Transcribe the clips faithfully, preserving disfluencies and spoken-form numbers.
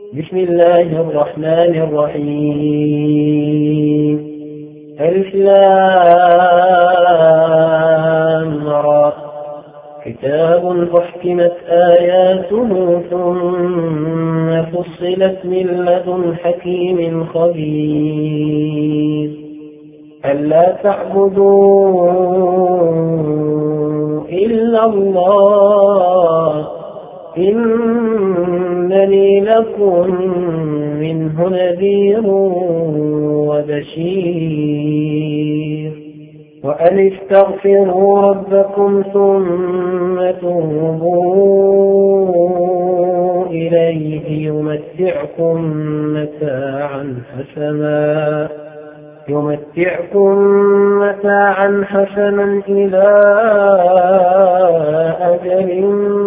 بسم الله الرحمن الرحيم. ألف لام را. كتاب أحكمت آياته ثم فصلت من لدن حكيم خبير. ألا تعبدوا إلا الله إنني لكم منه نذير وبشير. وأن استغفروا ربكم ثم توبوا إليه يمتعكم متاعا حسنا يمتعكم متاعا حسنا إلى أجل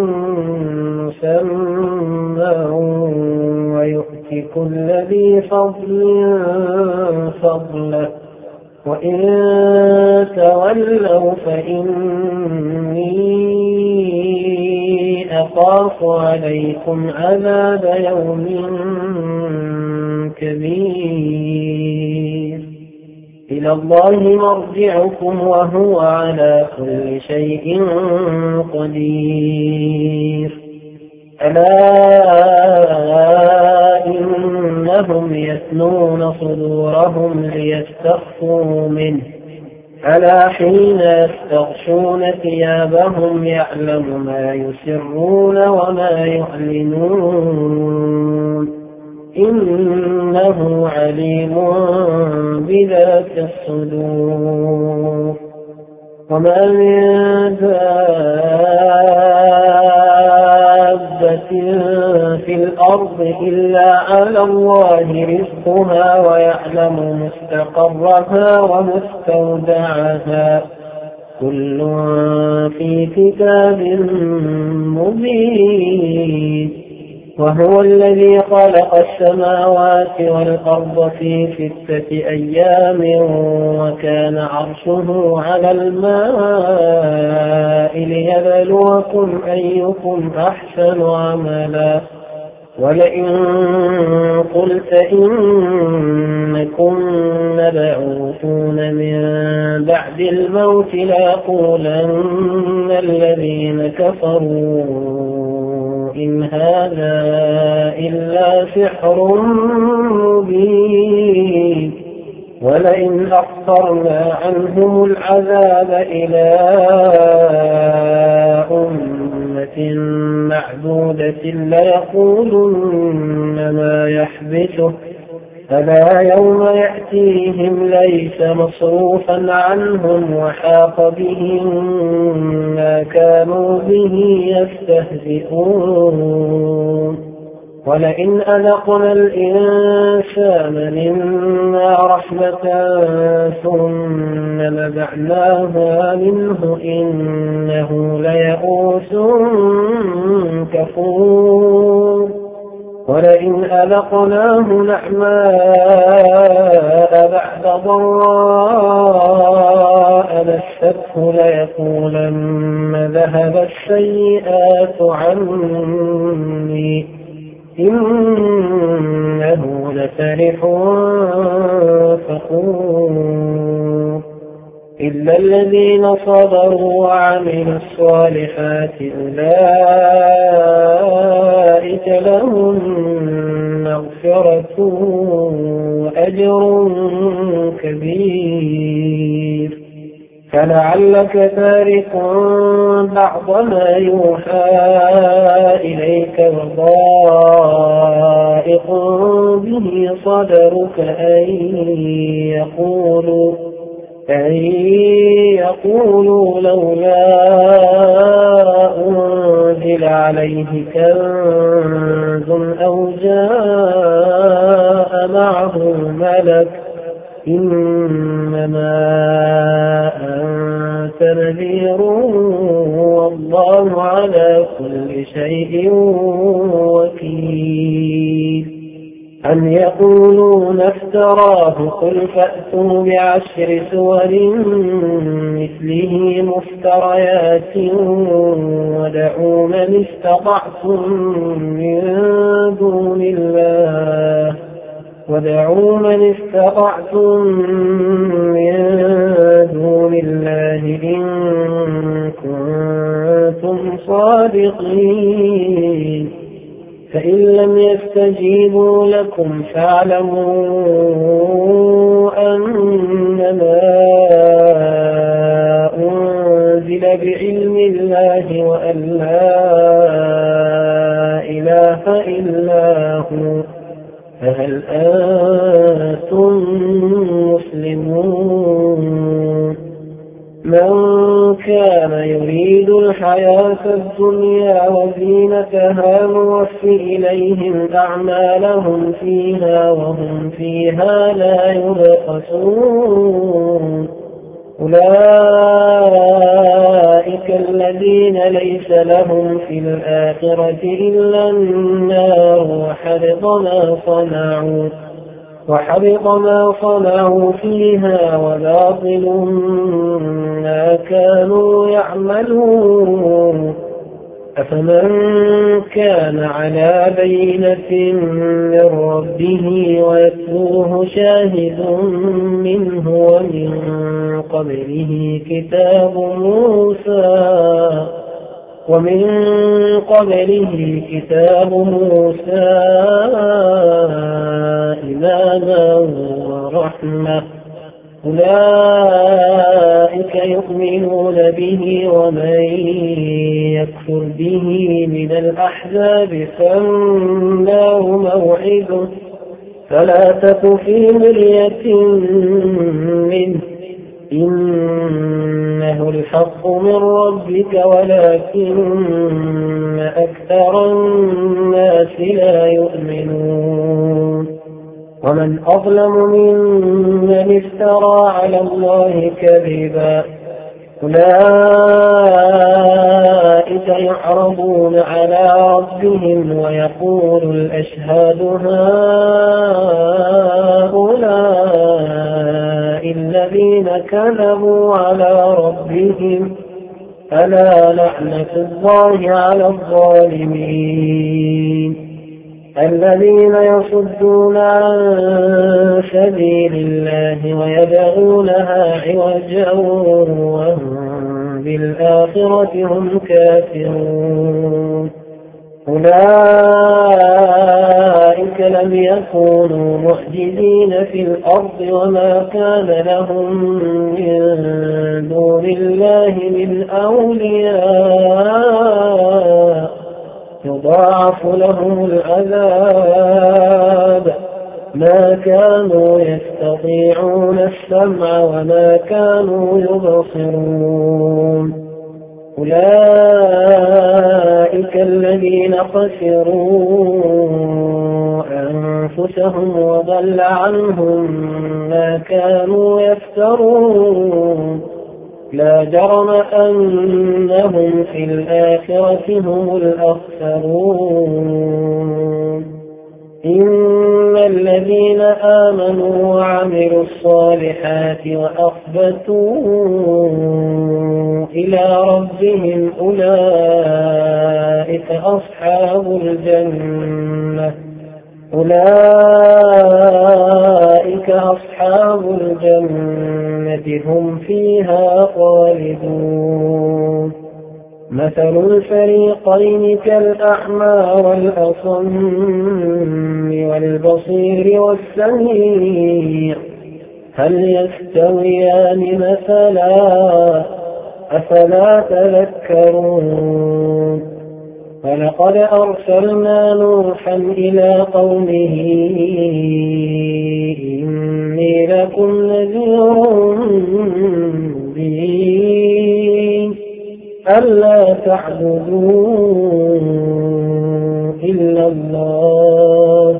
مسمى ويؤتي كل ذي فضل فضله وإن تولوا فإني أخاف عليكم عذاب يوم كبير. إلى الله مرجعكم وهو على كل شيء قدير. ألا إنهم يثنون صدورهم ليستخفوا منه ألا حين يستغشون ثيابهم يعلم ما يسرون وما يعلنون إنه عليم بذات الصدور. وما من دابة في الأرض إلا على الله رزقها ويعلم مستقرها ومستودعها كل في كتاب مبين. وهو الذي خلق السماوات والأرض في ستة أيام وكان عرشه على الماء ليبلوكم أيكم أحسن عملا. ولئن قلت إنكم مبعوثون من بعد الموت ليقولن الذين كفروا إن هذا إلا سحر مبين. ولئن أخرنا عنهم العذاب إلى أمة معدودة ليقولن ما يحبسه فلا يوم يأتيهم ليس مصروفا عنهم وحاق بهم ما كانوا به يستهزئون. ولئن أذقنا الإنسان منا رحمة ثم نزعناها منه إنه ليئوس كفور. ولئن أذقناه نعماء بعد ضراء مسته ليقولن ذهب السيئات عني إنه لفرح فخور. إلا الذين صبروا وعملوا الصالحات أولئك لهم مغفرة وأجر كبير. فلعلك تارك بعض ما يوحى إليك وضائق به صدرك أن يقولوا أن يقولوا لولا أنزل عليه كنز أو جاء معه ملك إنما أنت نذير والله على كل شيء وكيل. أم يقولون افتراه قل فأتوا بعشر سور مثله مفتريات ودعوا من استطعتم من دون الله وادعوا من استطعتم من دون الله إن كنتم صادقين فإن لم يستجيبوا لكم فاعلموا أنما أنزل بعلم الله وأن لا إله إلا هو فهل أنتم مسلمون من كان يريد الحياة الدنيا وزينتها نوفي إليهم أعمالهم فيها وهم فيها لا يبخسون أولئك الذين ليس لهم في الآخرة إلا النار وحبط ما صنعوا وحبط ما صنعوا فيها وباطل ما كانوا يعملون أفمن كان على بينة من ربه ويتلوه شاهد منه ومن قبله كتاب موسى ومن قبله كتاب موسى إماما ورحمة أولئك يؤمنون به ومن يكفر به من الأحزاب فالنار موعده فلا تك في مرية منه إنه الحق من ربك ولكن أكثر الناس لا يؤمنون ومن أظلم ممن افترى على الله كذبا أولئك يعرضون على ربهم ويقول الأشهاد هؤلاء الذين كذبوا على ربهم ألا لعنة الله على الظالمين الذين يصدون عن سبيل الله ويبغونها عوجا وهم بالآخرة هم كافرون أولئك لم يكونوا معجزين في الأرض وما كان لهم من دون الله من أولياء يضاعف لهم العذاب ما كانوا يستطيعون السمع وما كانوا يبصرون أولئك الذين خسروا أنفسهم وضل عنهم ما كانوا يفترون لا جرم أنهم في الآخرة هم الأخسرون إن الذين آمنوا وعملوا الصالحات وأخبتوا إلى ربهم أولئك أصحاب الجنة أولئك أصحاب الجنة هم فيها خالدون مثل الفريقين كالأعمى والأصم والبصير والسميع هل يستويان مثلا أفلا تذكرون ولقد أرسلنا نوحا إلى قومه إني لكم نذير مبين ألا تعبدوا إلا الله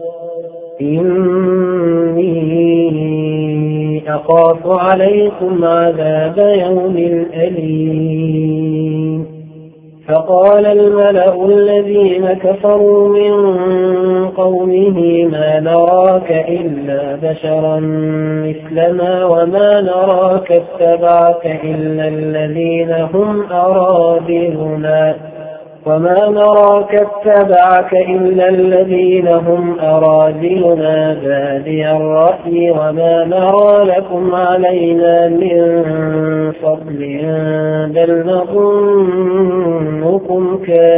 إني أخاف عليكم عذاب يوم أليم فقال الملأ الذين كفروا من قومه ما نراك إلا بشرا مثلنا وما نراك اتبعك إلا الذين هم أرادلنا وما نراك اتبعك إلا الذين هم أراذلنا بادي الرأي وما نرى لكم علينا من فضل بل نظنكم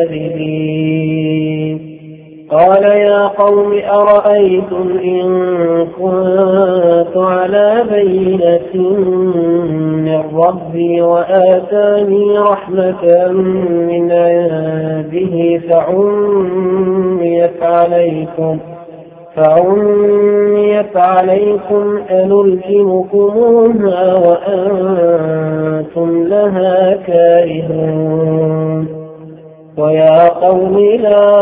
كاذبين. قال يا قوم أرأيتم إن كنت على بينة من ربي وآتاني رحمة من عنده فعميت عليكم فعميت عليكم أنلزمكموها وأنتم لها كارهون. ويا قوم لا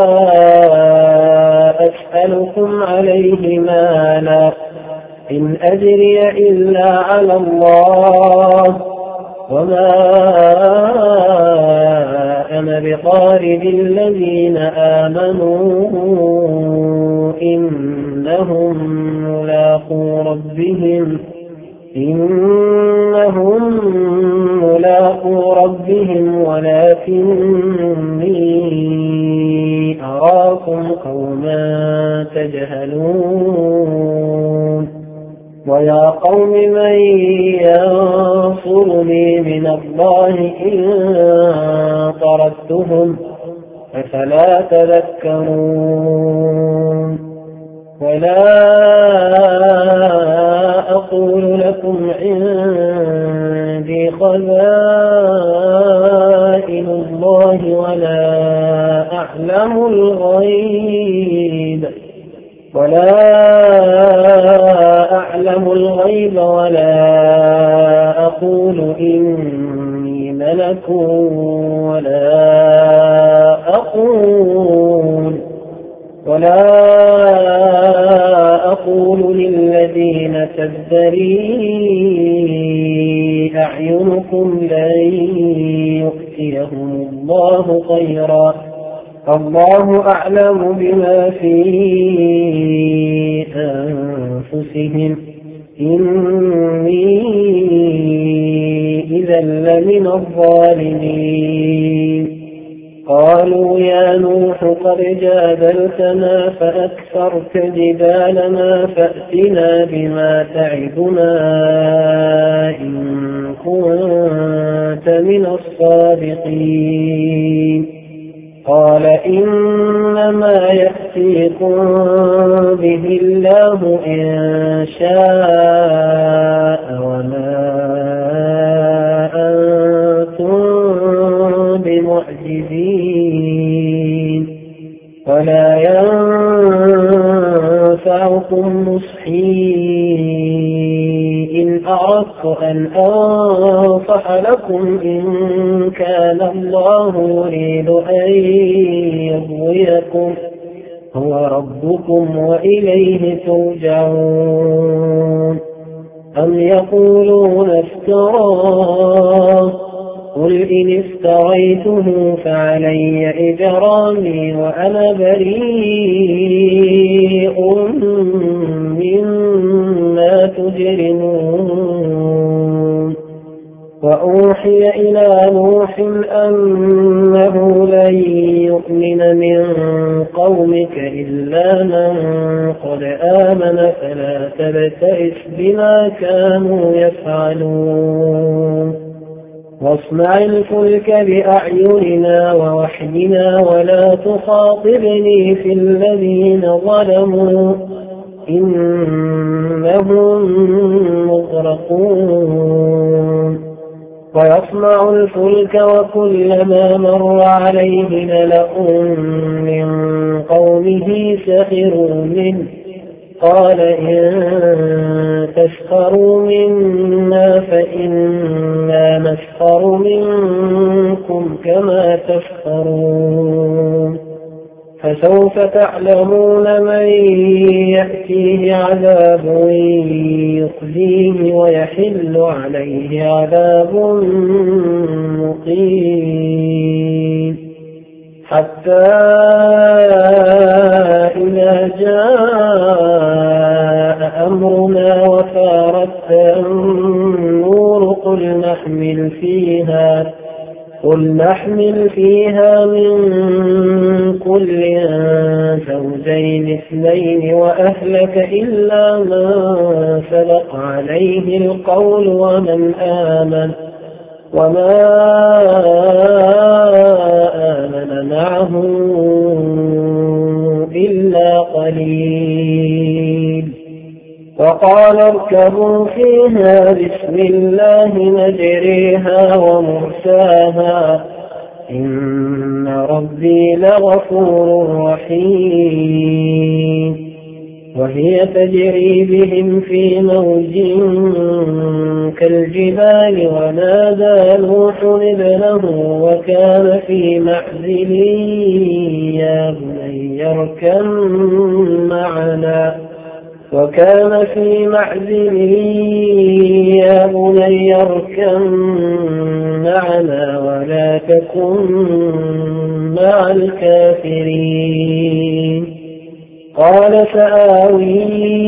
أسألكم عليه مالا إن أجري إلا على الله وما أنا بطارد الذين آمنوا إنهم ملاقو ربهم إنهم ملاقو ربهم ولكني أراكم قوما تجهلون. ويا قوم من ينصرني من الله إن طردتهم أفلا تذكرون. ولا أقول لكم عندي خزائن الله ولا أعلم الغيب ولا أعلم الغيب ولا أقول إني ملك ولا أقول ولا أقول للذين تزدري أعينكم لن يؤتيهم الله خيرا الله أعلم بما في أنفسهم إني إذا لمن الظالمين. قالوا يا نوح قد جادلتنا فأكثرت جدالنا فأتنا بما تعدنا إن كنت من الصادقين. قال إنما يأتيكم به الله إن شاء وما أنتم بمعجزين ولا ينفعكم نصحي إن أردت أن أنصح لكم إن كان الله يريد أن يغويكم هو ربكم وإليه ترجعون. أم يقولون افتراه قل إن افتريته فعلي إجرامي وأنا بريء مما تجرمون. وأوحي إلى نوح أنه لن يؤمن من قومك إلا من قد آمن فلا تبتئس بما كانوا يفعلون. واصنع الفلك بأعيننا ووحينا ولا تخاطبني في الذين ظلموا إنهم مغرقون. ويصنع الفلك وكلما مر عليه ملأ من قومه سخروا منه قال إن تسخروا منا فإنا نسخر منكم كما تسخرون. فسوف تعلمون من يأتيه عذاب يخزيه ويحل عليه عذاب مقيم. حتى إذا جاء أمرنا وفارت النور قل نحمل فيها قل نحمل فيها من وأهلك إلا من سبق عليه القول ومن آمن وما آمن معه إلا قليل. وقال اركبوا فيها بسم الله مجريها ومرساها إن ربي لغفور رحيم. وهي تجري بهم في موج كالجبال ونادى نوح ابنه وكان في معزل يا بني اركب معنا وكان في معزل يا بني اركب معنا ولا تكن مع الكافرين. قال سآوي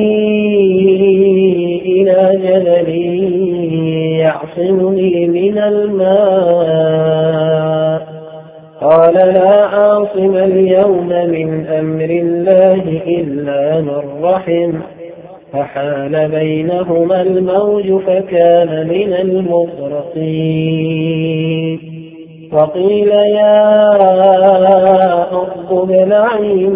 إلى جبل يعصمني من الماء قال لا عاصم اليوم من أمر الله إلا من رحم فحال بينهما الموج فكان من المغرقين. وقيل يا أرض ابلعي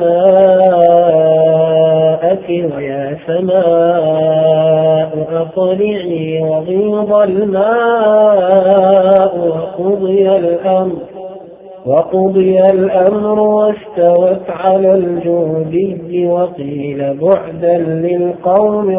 ماءك ويا سماء أقلعي وغيض الماء وقضي الأمر وقضي الأمر واستوت على الجودي وقيل بعدا للقوم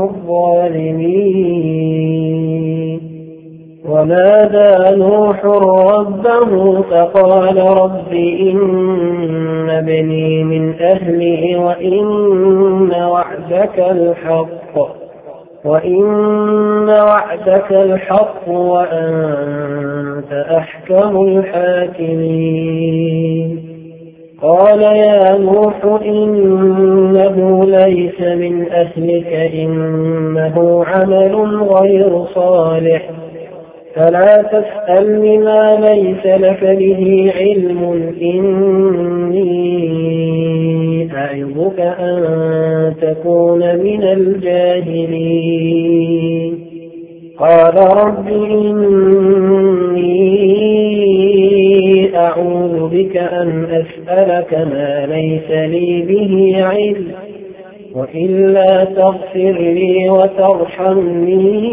الظالمين. ونادى نوح ربه فقال رب إن ابني من أهلي وإن وعدك الحق وإن وعدك الحق وأنت أحكم الحاكمين. قال يا نوح إنه ليس من أهلك إنه عمل غير صالح فلا تسألني ما ليس لك به علم إني أعظك أن تكون من الجاهلين. قال رب إني أعوذ بك أن أسألك ما ليس لي به علم وإلا تغفر لي وترحمني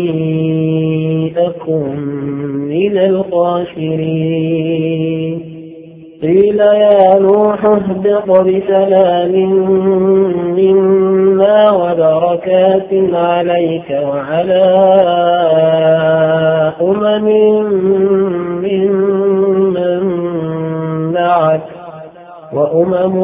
أكن من الخاسرين. قيل يا نوح اهبط بسلام منا وبركات عليك وعلى أمم ممن معك وأمم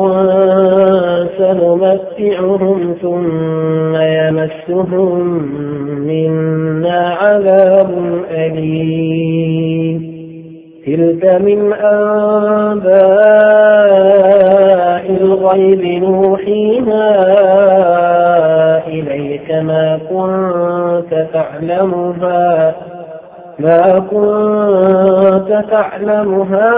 سنمتعهم ثم يمسهم منا عذاب أليم. تلك من أنباء الغيب نوحيها إليك ما كنت تعلمها ما كنت تعلمها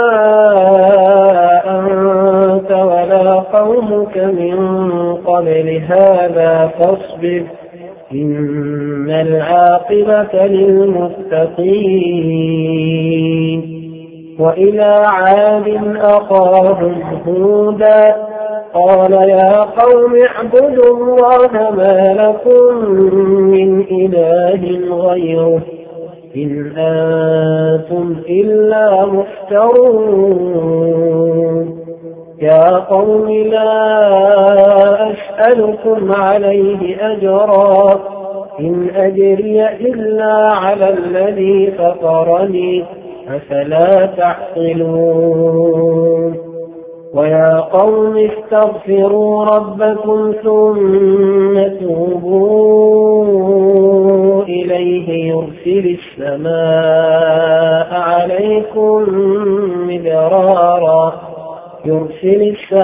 أنت ولا قومك من قبل هذا فاصبر إن العاقبة للمتقين. وإلى عاد أخاهم هودا قال يا قوم اعبدوا الله ما لكم من إله غيره إن أنتم إلا مفترون. يا قوم لا أسألكم عليه أجرا إن أجري إلا على الذي فطرني أفلا تعقلون. ويا قوم استغفروا ربكم ثم توبوا إليه يرسل السماء عليكم مدرارا يرسل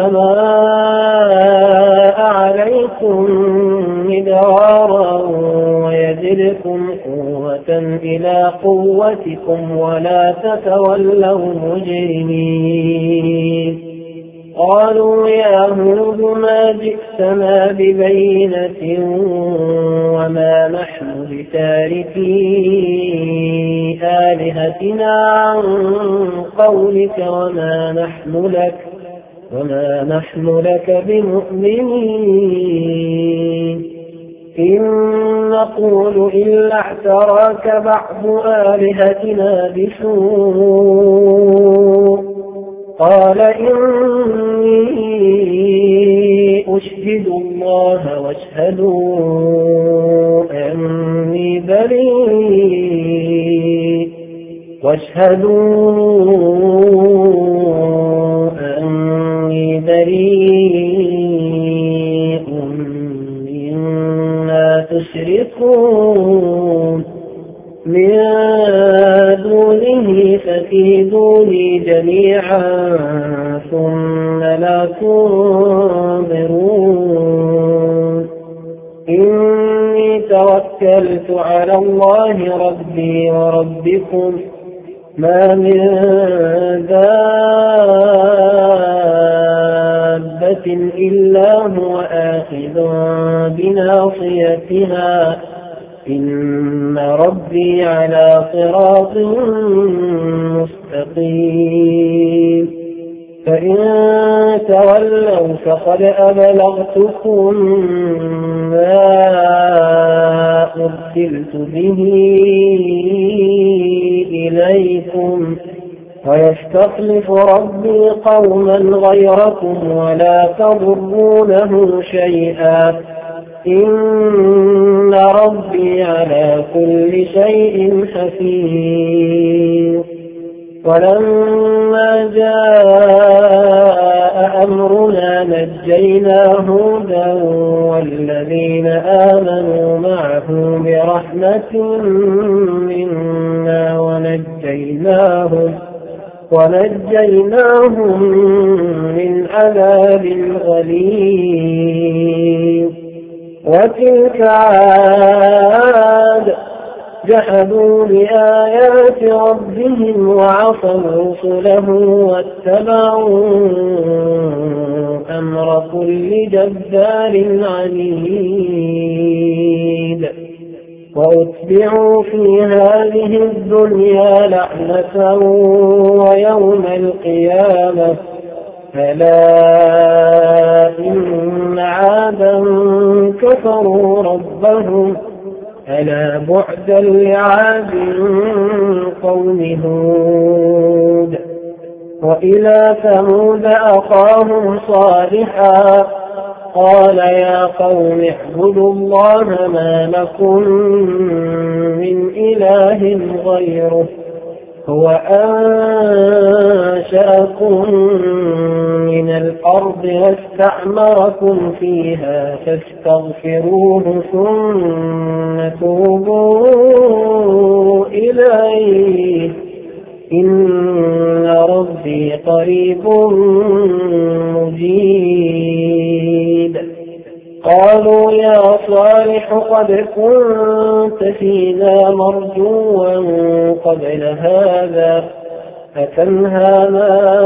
السماء عليكم مدرارا ويزدكم قوة إلى قوتكم ولا تتولوا مجرمين. قالوا يا هود ما جئتنا ببينة وما نحن بتاركي آلهتنا عن قولك وما نحن لك وما نحن لك بمؤمنين إن نقول إلا اعتراك بعض آلهتنا بسوء قال إني أشهد الله واشهدوا أني بريء واشهدوا أني بريء مما تشركون من دونه فكيدوني جميعا ثم لا تنظرون إني توكلت على الله ربي وربكم ما من دابة إلا هو آخذ بناصيتها إن ربي على صراط مستقيم فإن تولوا فقد أبلغتكم ما أرسلت به إليكم ويستخلف ربي قوما غيركم ولا تضرونه شيئا إن ربي على كل شيء حفيظ ولما جاء أمرنا نجينا هودا والذين آمنوا معه برحمة منا ونجيناهم ونجيناهم من عذاب غليظ وتلك عاد جحدوا بآيات ربهم وعصوا رسله واتبعوا أمر كل جبار عنيد وأتبعوا في هذه الدنيا لعنة ويوم القيامة ألا إن عادا كفروا ربهم ألا بعدا لعاد قوم هود وإلى ثمود أخاهم صالحا قال يا قوم اعبدوا الله ما لكم من إله غيره هو أنشأكم من الأرض واستعمركم فيها فاستغفروه ثم توبوا إليه إن ربي قريب مجيب قالوا يا صالح قد كنت فينا مرجوا قبل هذا أتنهانا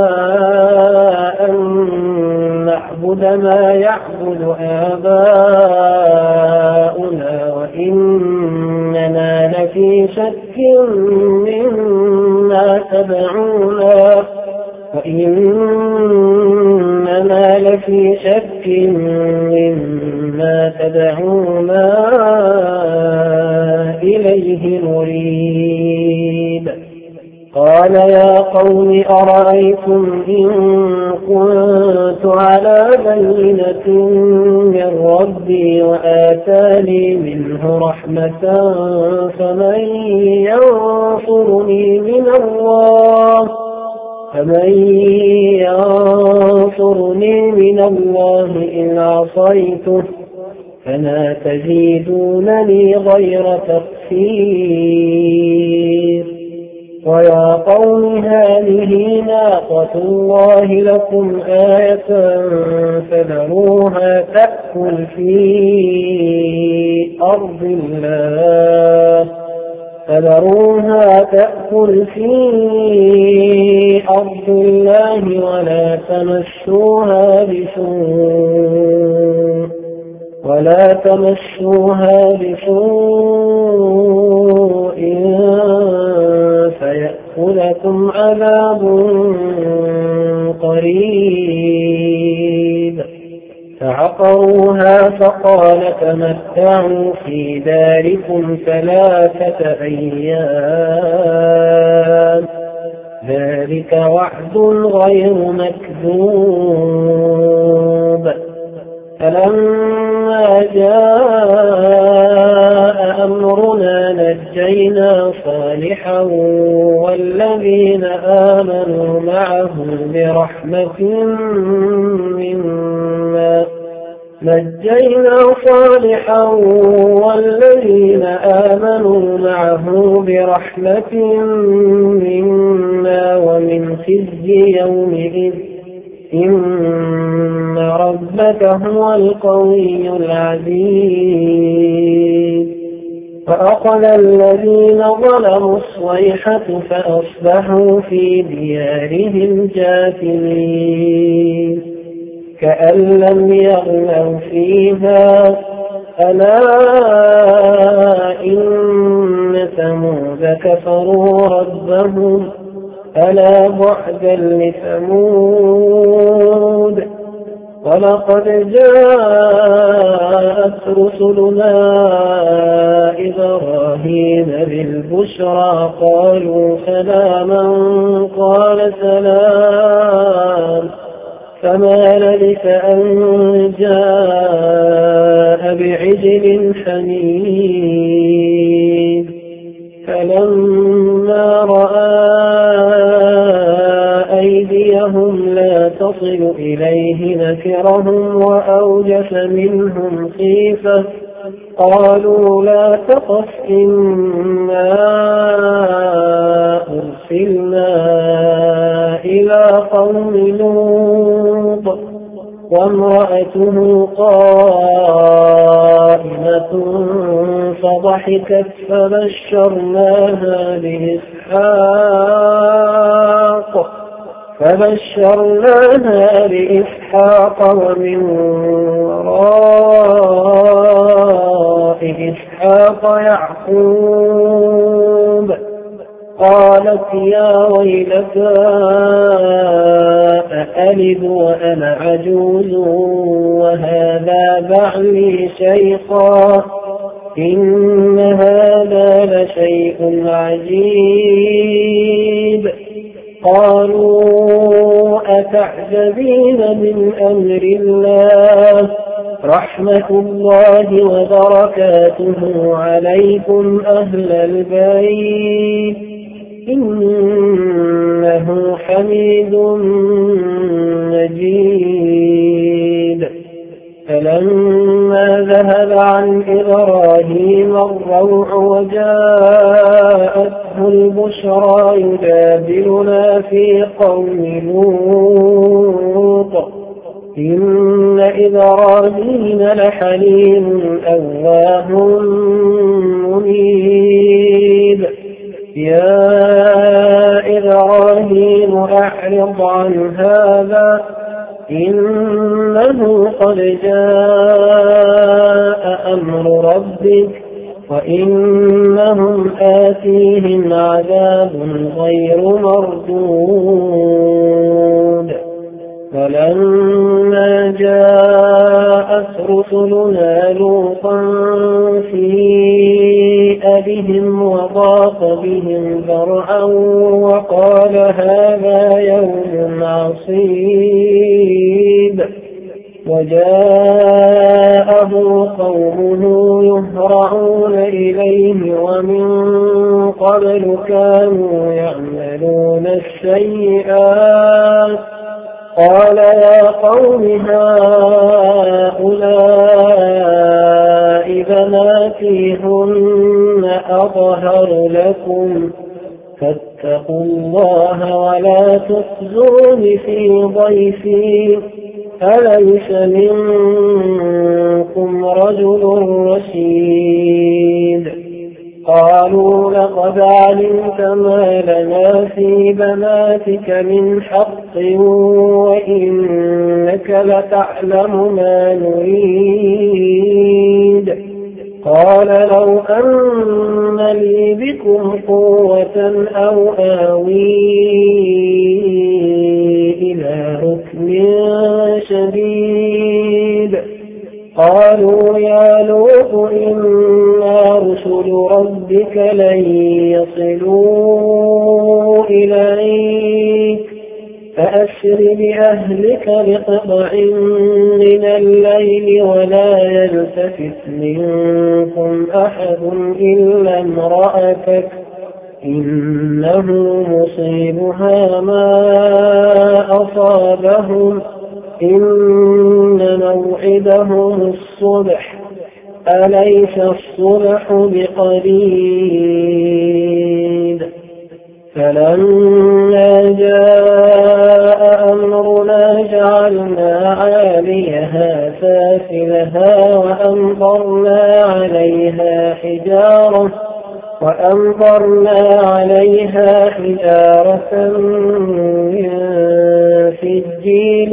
أن نعبد ما يعبد آباؤنا وإننا لفي شك مما تدعونا وإننا لفي شك مما تدعونا إليه مريب قال يا قوم أرأيتم إن كنت على بينة من ربي وآتاني منه رحمة فمن ينصرني من الله فمن ينصرني من الله إن عصيته فما تزيدونني غير تخسير ويا قوم هذه ناقة الله لكم آية فذروها تأكل في أرض الله فذروها تأكل في أرض الله ولا تمسوها بسوء ولا تمسوها بسوء فيأخذكم عذاب قريب. فعقروها فقال تمتعوا في داركم ثلاثة أيام ذلك وعد غير مكذوب. فلما جاء أمرنا نجينا صالحا والذين آمنوا معه برحمة منا نجينا صالحا والذين آمنوا معه برحمة منا ومن خزي يومئذ إن ربك هو القوي العزيز. فأخذ الذين ظلموا الصيحة فأصبحوا في ديارهم جاثمين كأن لم يغنوا فيها ألا إن ثمود كفروا ربهم ألا بعدا لثمود. ولقد جاءت رسلنا إبراهيم بالبشرى قالوا سلاما قال سلام فما لبث أن جاء بعجل حنيذ. فلما رأى أيديهم لا تصل إليه نكرهم وأوجس منهم خيفة قالوا لا تخف إنا أرسلنا إلى قوم لوط وامرأته قائمة فضحكت فبشرناها بإسحاق فبشرناها بإسحاق ومن وراء إسحاق يعقوب. قالت يا ويلتى أألد وأنا عجوز وهذا بعلي شيخا إن هذا لشيء عجيب. قالوا أتعجبين من أمر الله رحمة الله وبركاته عليكم أهل البيت إنه حميد مجيد. فلما ذهب عن إبراهيم الروع وجاءته البشرى يجادلنا في قوم لوط إن إبراهيم لحليم أواه منيب. يا إبراهيم أعرض عن هذا إنه قد جاء أمر ربك وإنهم آتيهم عذاب غير مردود. فلما جاءت رسلنا لوطا سيء بهم وضاق بهم ذرعا وقال هذا يوم عصيب. وجاءه قومه يهرعون إليه ومن قبل كانوا يعملون السيئات قال يا قوم هؤلاء بناتي هن أطهر لكم فاتقوا الله ولا تخزون في ضيفي أليس منكم رجل رشيد. قالوا لقد علمت ما لنا في بناتك من حق وإنك لتعلم ما نريد. قال لو أن لي بكم قوة أو آوي إلى ركن شديد. قالوا يا لوط إنا رسل ربك لن يصلوا إليك فأسر بأهلك بقطع من الليل ولا يلتفت منكم أحد إلا امرأتك إنه مصيبها ما أصابهم إن موعدهم الصبح أليس الصبح بقريب. فلما جاء أمرنا جعلنا عاليها سافلها وأمطرنا عليها حجارة وأمطرنا عليها حجارة من سجيل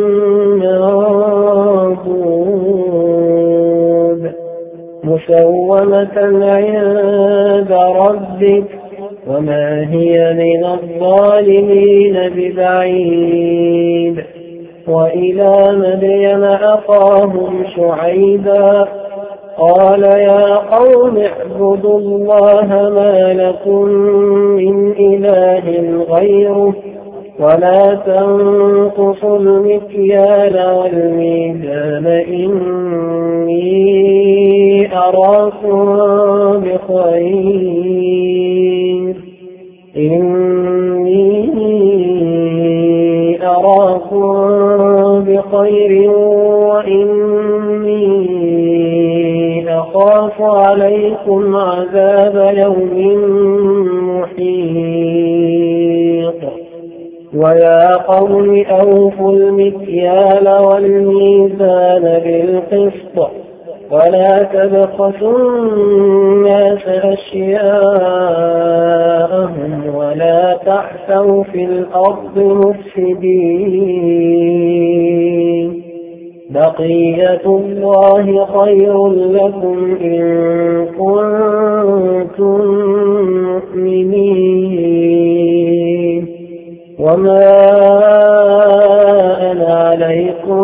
منضود مسومة عند ربك وما هي من الظالمين ببعيد. وإلى مدين أخاهم شعيبا قال يا قوم اعبدوا الله ما لكم من إله غيره ولا تنقصوا المكيال والميزان إني أراكم بخير إني أراكم بخير وإني أخاف عليكم عذاب يوم محيط. ويا قوم أوفوا المكيال والميزان بالقسط ولا تبخسوا الناس أشياءهم ولا تعثوا في الأرض مفسدين. بقية الله خير لكم إن كنتم مؤمنين وما أنا عليكم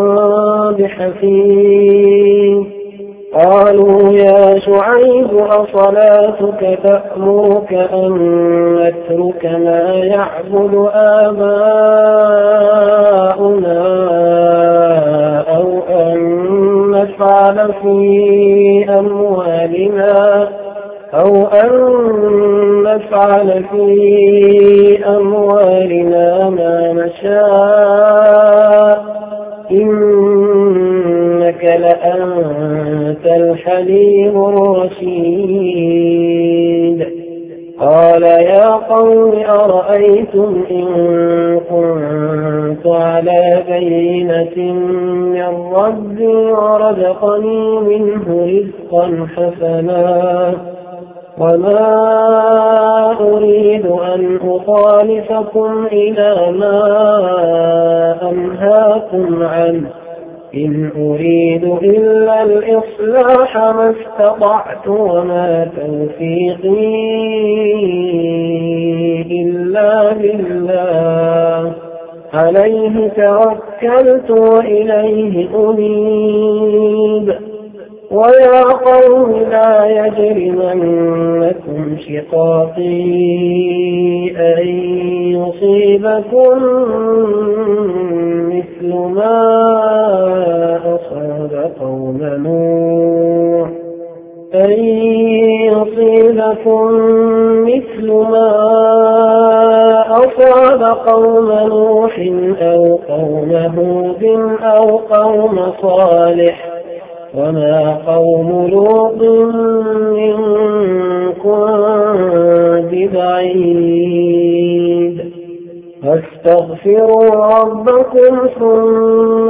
بحفيظ. قالوا يا شعيب أصلاتك تأمرك أن نترك ما يعبد آباؤنا أو أن نفعل في أموالنا أو أن نفعل في أموالنا ما نشاء إنك لأنت الحليم الرشيد. قال يا قوم أرأيتم إن كنت على بينة من ربي ورزقني منه رزقا حسنا وما أريد أن أخالفكم إلى ما أنهاكم عنه إن أريد إلا الإصلاح ما استطعت وما توفيقي إلا بالله عليه توكلت وإليه أنيب. ويا قوم لا يجرمنكم شقاقي أن يصيبكم مثل ما أصاب قوم نوح أن يصيبكم مثل ما أصاب قوم نوح أو قوم هود أو قوم صالح وما قوم لوط منكم ببعيد. فاستغفروا ربكم ثم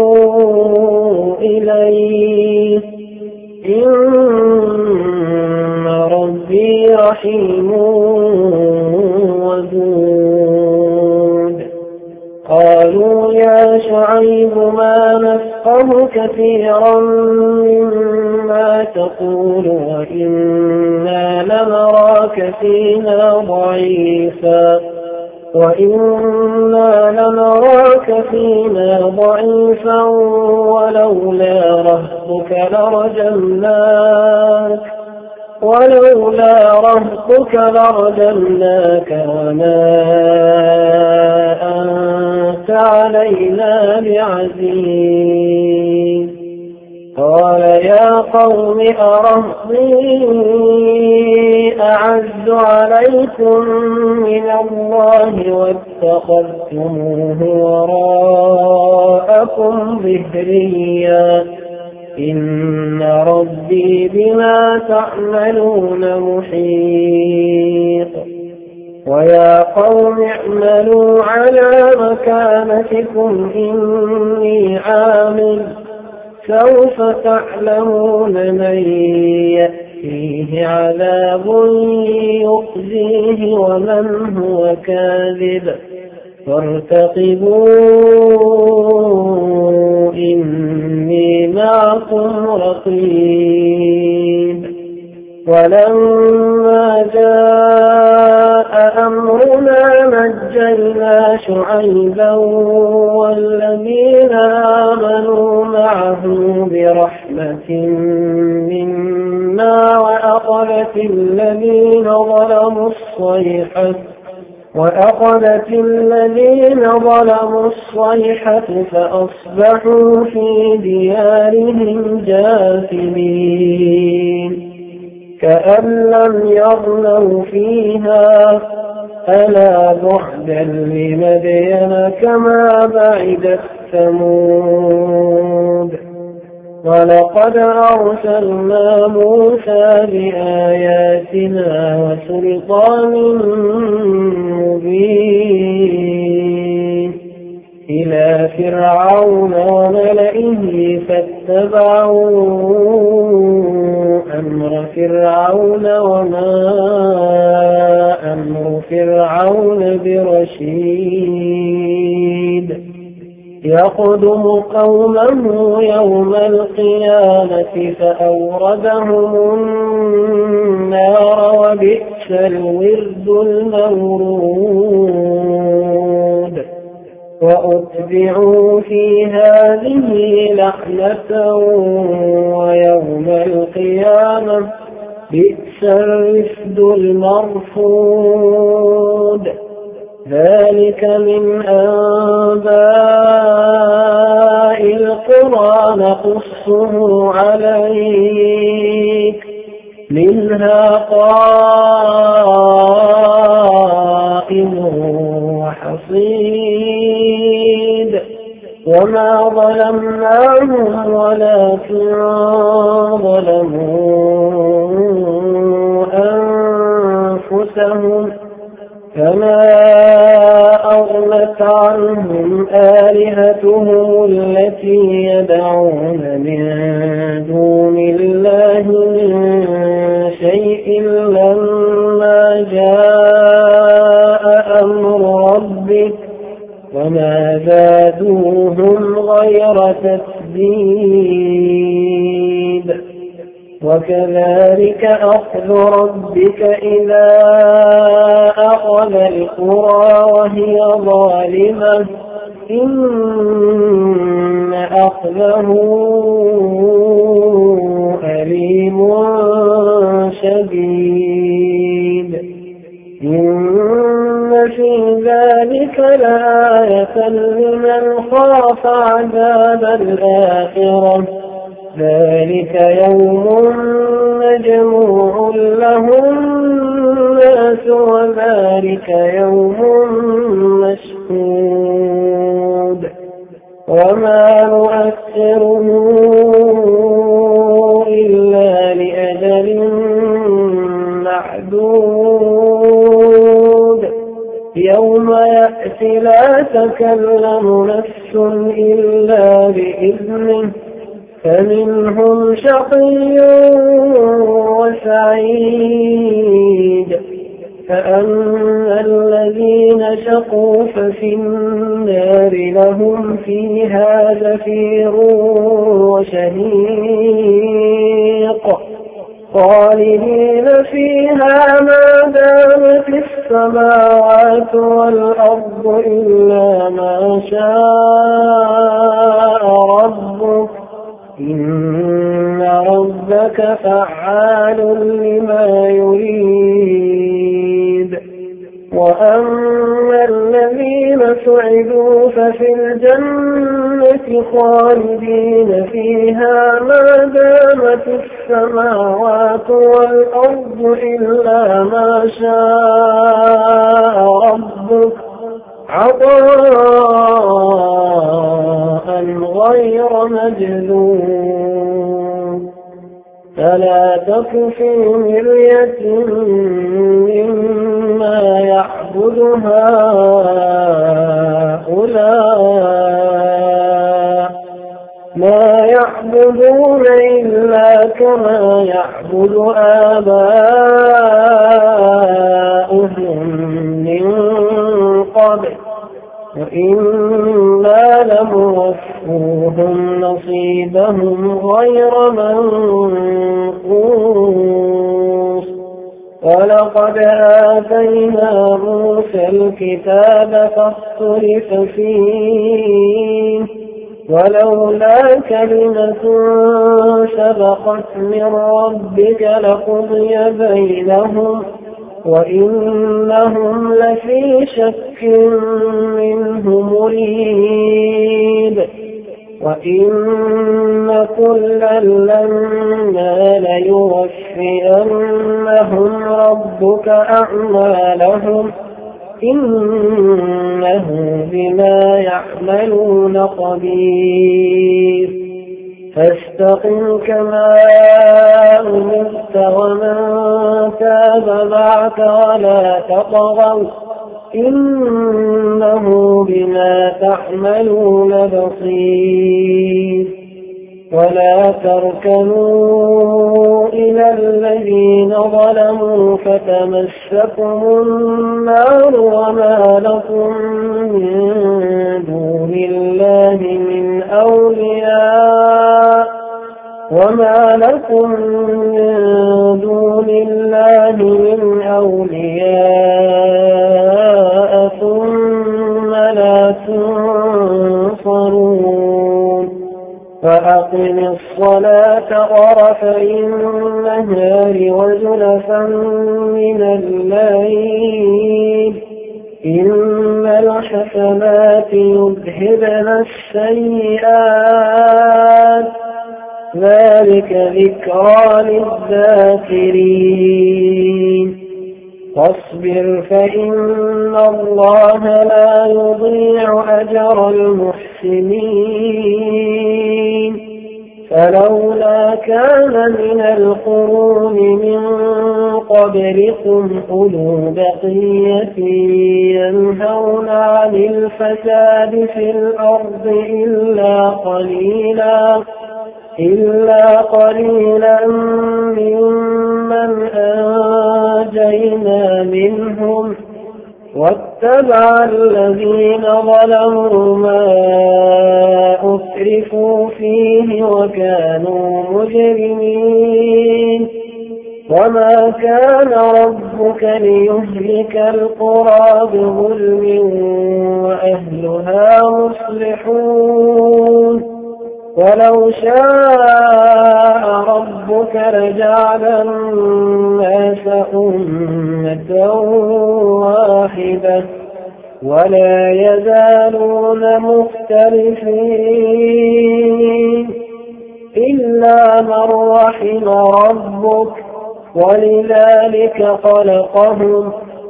توبوا إليه إن وإبراهيم وهود قالوا يا شعيب ما نفقه كثيرا مما تقول وإنا لنراك فينا ضعيفا وإنا لنراك فينا ضعيفا ولولا رهطك لرجمناك ولولا رهطك لرجمناك وما أنت علينا بعزيز قال يا قوم أرهطي أعز عليكم من الله واتخذتموه وراءكم ظهريا إن ربي بما تعملون محيط ويا قوم اعملوا على مكانتكم إني عامل سوف تعلمون من يأتيه عذاب يخزيه ومن هو كاذب فارتقبوا إني معكم رقيب ولما جاء أمرنا نجينا شعيبا والذين آمنوا معه برحمة منا وأخذت الذين ظلموا الصيحة وأخذت الذين ظلموا الصيحة فأصبحوا في ديارهم جاثمين كأن لم يغنوا فيها ألا بعدا لمدين كما بعدت ثمود ولقد أرسلنا موسى بآياتنا وسلطان مبين إلى فرعون وملئه فاتبعوا أمر فرعون وما أمر فرعون برشيد يقدم قومه يوم القيامة فأوردهم النار وبئس الورد المورود وأتبعوا في هذه لعنة ويوم القيامة بئس الرفد المرفود ذلك من أنباء القرى نقصه عليك منها قائم وحصيد وما ظلمناهم ولكن ظلموا أنفسهم فما أغنت عنهم آلهتهم التي يدعون من دون الله من شيء لما جاء أمر ربك وما زادوهم غير تتبيب وكذلك أخذ ربك إذا أخذ القرى وهي ظالمة إن أخذه أليم شديد إن في ذلك لآية لمن خاف عذاب الآخرة ذلك يوم مجموع له الناس وذلك يوم مشهود وما نؤخره إلا لأجل معدود يوم يأتي لا تكلم نفس إلا بإذنه فمنهم شقي وسعيد فأما الذين شقوا ففي النار لهم فيها زفير وشهيق خالدين فيها ما دامت السماوات والأرض إلا ما شاء ربك إن ربك فعال لما يريد. وأما الذين سعدوا ففي الجنة خالدين فيها ما دامت السماوات والأرض إلا ما شاء ربك عطاء غير مجذوذ. فلا تك في مرية مما يعبد هؤلاء ما يعبدون إلا كما يعبد آباؤهم من قبل وإنا لموفوهم نصيبهم غير منقوص. ولقد آتينا موسى الكتاب فاختلف فيه ولولا كلمة سبقت من ربك لقضي بينهم وإنهم لفي شك منه مريب. وإن كلا لما ليوفينهم ربك أعمالهم إنه بما يعملون خبير. فاستقم كما أمرت ومن تاب معك ولا تطغوا إنه بما تعملون بصير. ولا تركنوا إلى الذين ظلموا فتمسكم النار وما لكم من دون الله من أولياء وما لكم من دون الله من أولياء ثم لا تنصرون. فأقم الصلاة طرفي النهار وزلفا من الليل إن الحسنات يذهبن السيئات ذلك ذكرى للذاكرين. فاصبر فإن الله لا يضيع أجر المحسنين. فلولا كان من القرون من قبلكم أولو بقية ينهون عن الفساد في الأرض إلا قليلا إلا قليلا ممن أنجينا منهم واتبع الذين ظلموا ما أسرفوا فيه وكانوا مجرمين. وما كان ربك ليهلك القرى بظلم وأهلها مصلحون. ولو شاء ربك لجعل الناس أمة واحدة ولا يزالون مختلفين إلا من رحم ربك ولذلك خلقهم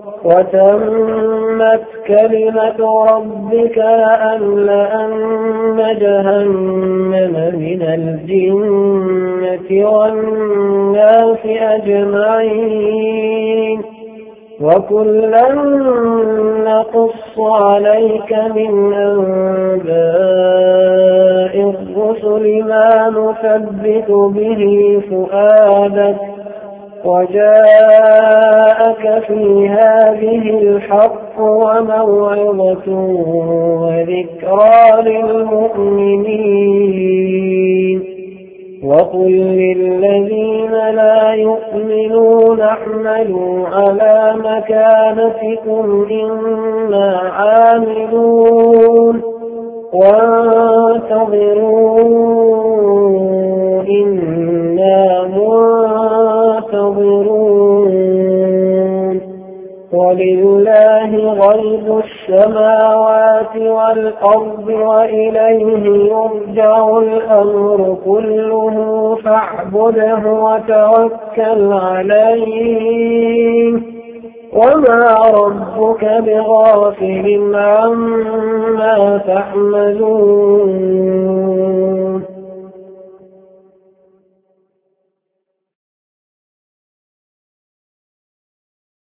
وتمت كلمة ربك لأملأن جهنم من الجنة والناس أجمعين. وكلا نقص عليك من أنباء الرسل ما نثبت به فؤادك وجاءك في هذه الحق وموعظة وذكرى للمؤمنين وقل للذين لا يؤمنون اعملوا على مكانتكم إنا عاملون وانتظروا إنا منتظرون ولله غيب السماوات والأرض وإليه يرجع الأمر كله فاعبده وتوكل عليه وما ربك بغافل عما تعملون